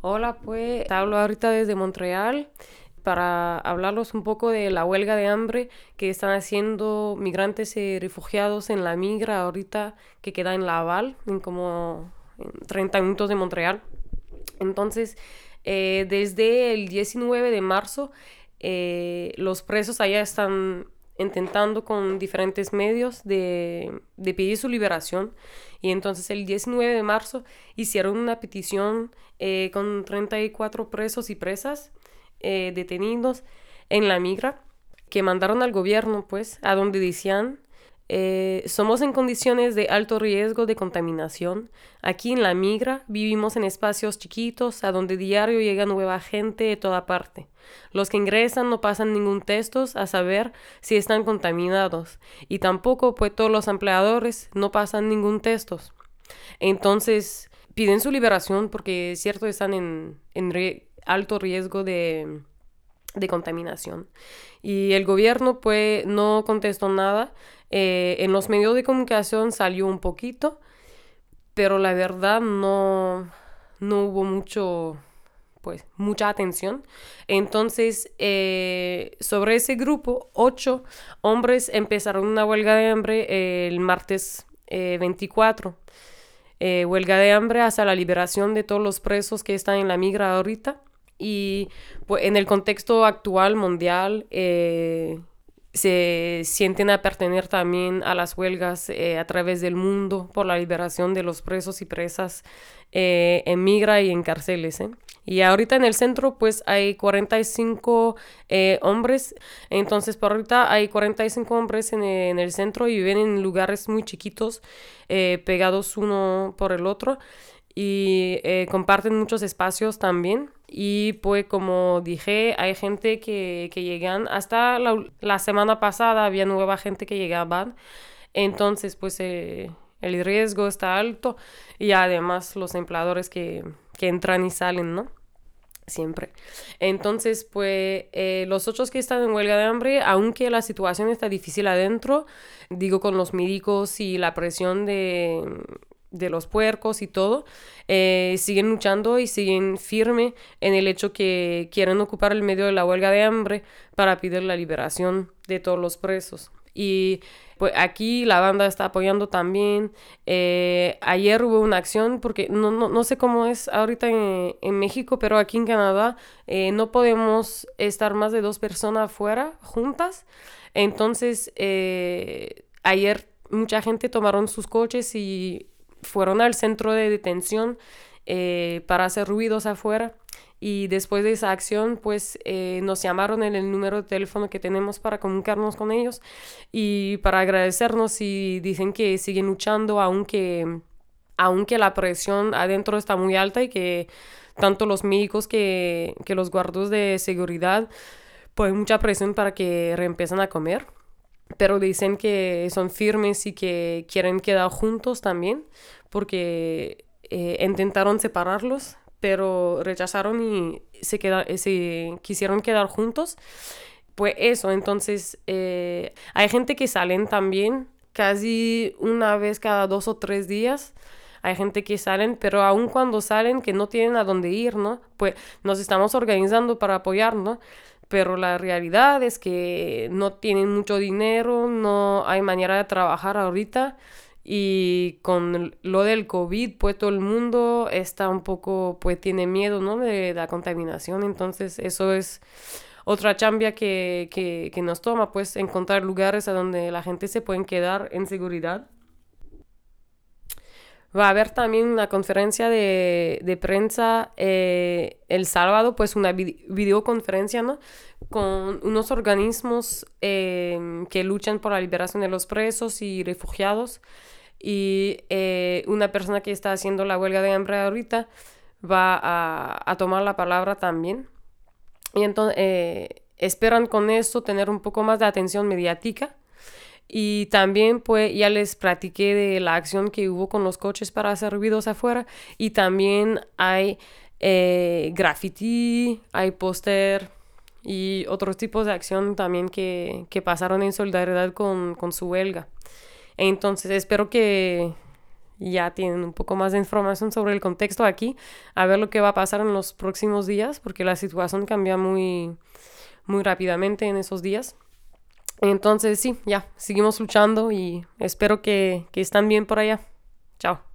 Hola, pues te hablo ahorita desde Montreal para hablarlos un poco de la huelga de hambre que están haciendo migrantes y refugiados en la migra ahorita que queda en Laval, en 30 minutos de Montreal. Entonces, desde el 19 de marzo, los presos allá están intentando con diferentes medios de pedir su liberación. Y entonces el 19 de marzo hicieron una petición con 34 presos y presas detenidos en la migra que mandaron al gobierno, pues, a donde decían somos en condiciones de alto riesgo de contaminación. Aquí en la migra vivimos en espacios chiquitos a donde diario llega nueva gente de toda parte. Los que ingresan no pasan ningún test a saber si están contaminados y tampoco pues todos los empleadores no pasan ningún test. Entonces piden su liberación porque es cierto están en alto riesgo de contaminación. Y el gobierno pues no contestó nada. En los medios de comunicación salió un poquito, pero la verdad no hubo mucha atención. Entonces, sobre ese grupo, 8 hombres empezaron una huelga de hambre el martes 24. Huelga de hambre hasta la liberación de todos los presos que están en la migra ahorita. Y pues, en el contexto actual mundial se sienten a pertenecer también a las huelgas a través del mundo por la liberación de los presos y presas en migra y en cárceles. Y ahorita en el centro pues hay 45 hombres, entonces por ahorita hay 45 hombres en el centro y viven en lugares muy chiquitos, pegados uno por el otro y comparten muchos espacios también. Y pues como dije, hay gente que llegan, hasta la semana pasada había nueva gente que llegaban, entonces pues el riesgo está alto y además los empleadores que entran y salen, ¿no? Siempre. Entonces, pues los otros que están en huelga de hambre, aunque la situación está difícil adentro, digo con los médicos y la presión de los puercos y todo, siguen luchando y siguen firme en el hecho que quieren ocupar el medio de la huelga de hambre para pedir la liberación de todos los presos. Y pues aquí la banda está apoyando también. Ayer hubo una acción, porque no sé cómo es ahorita en México, pero aquí en Canadá no podemos estar más de 2 personas afuera juntas. Entonces, ayer mucha gente tomaron sus coches y fueron al centro de detención para hacer ruidos afuera. Y después de esa acción, pues nos llamaron en el número de teléfono que tenemos para comunicarnos con ellos y para agradecernos y dicen que siguen luchando aunque la presión adentro está muy alta y que tanto los médicos que los guardos de seguridad, pues mucha presión para que reempiecen a comer. Pero dicen que son firmes y que quieren quedar juntos también, porque intentaron separarlos, pero rechazaron y se quisieron quedar juntos. Pues eso, entonces hay gente que salen también casi una vez cada 2 o 3 días. Hay gente que salen, pero aun cuando salen que no tienen a dónde ir, ¿no? Pues nos estamos organizando para apoyar, ¿no? Pero la realidad es que no tienen mucho dinero, no hay manera de trabajar ahorita y con lo del COVID, pues todo el mundo está un poco, pues tiene miedo, ¿no? De la contaminación, entonces eso es otra chambia que nos toma, pues encontrar lugares a donde la gente se puede quedar en seguridad. Va a haber también una conferencia de prensa el sábado, pues una videoconferencia, ¿no? Con unos organismos que luchan por la liberación de los presos y refugiados. Y una persona que está haciendo la huelga de hambre ahorita va a tomar la palabra también. Y entonces esperan con esto tener un poco más de atención mediática. Y también pues ya les platiqué de la acción que hubo con los coches para hacer ruidos afuera. Y también hay graffiti, hay póster y otros tipos de acción también que pasaron en solidaridad con su huelga. Entonces espero que ya tienen un poco más de información sobre el contexto aquí, a ver lo que va a pasar en los próximos días, porque la situación cambia muy, muy rápidamente en esos días. Entonces sí, ya, seguimos luchando y espero que están bien por allá. Chao.